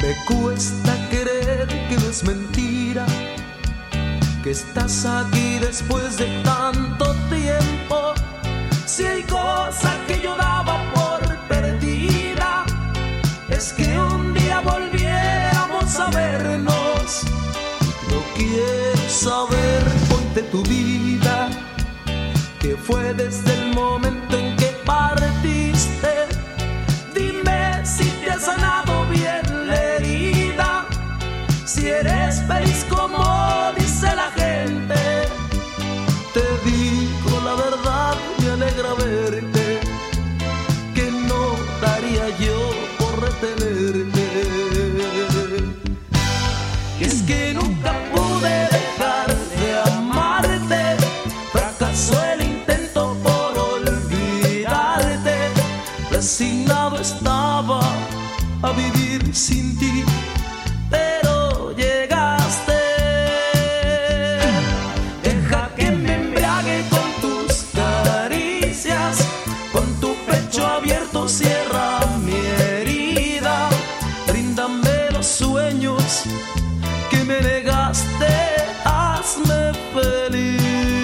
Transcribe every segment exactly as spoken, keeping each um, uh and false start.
Me cuesta creer que no es mentira, que estás aquí después de tanto tiempo. Si hay cosa que yo daba por perdida, es que un día volviéramos a vernos. No quiero saber hoy de tu vida, que fue desde el momento en que partiste. Dime si te has sanado bien la herida, si eres feliz como dice la gente. Te digo la verdad, me alegra verte, que no daría yo por retenerte. Y es que nunca pude dejar de amarte, fracasó el intento por olvidarte. Resignado estaba a vivir sin ti, pero llegaste. Deja que me embriague con tus caricias, con tu pecho abierto cierra mi herida. Bríndame los sueños que me negaste, hazme feliz.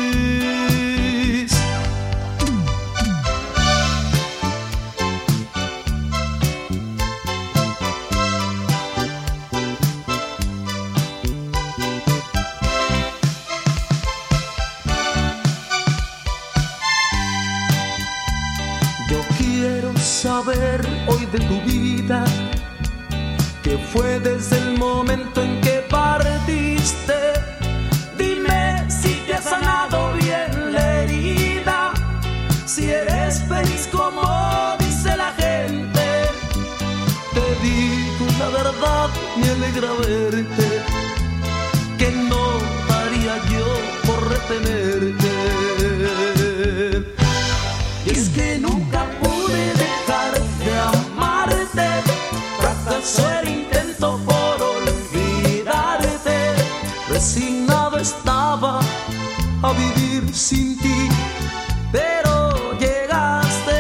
Yo quiero saber hoy de tu vida, que fue desde el momento en que partiste. Dime si te has sanado bien la herida, si eres feliz como dice la gente. Te digo la verdad, me alegra verte, que no daría yo por retenerte. Y es que nunca pude dejar de amarte, fracasó el intento por olvidarte. Resignado estaba a vivir sin ti, pero llegaste.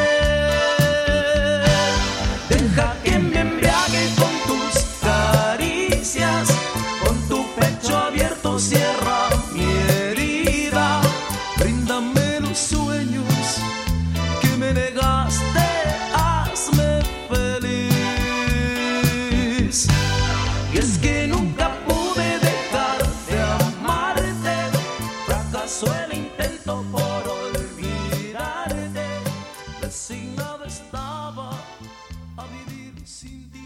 Deja que me embriague con tus caricias, con tu pecho abierto cierra mi herida. Bríndame los sueños que me negaste, hazme feliz. Y es que nunca pude dejar de amarte, fracasó el intento por olvidarte. Resignado estaba a vivir sin ti.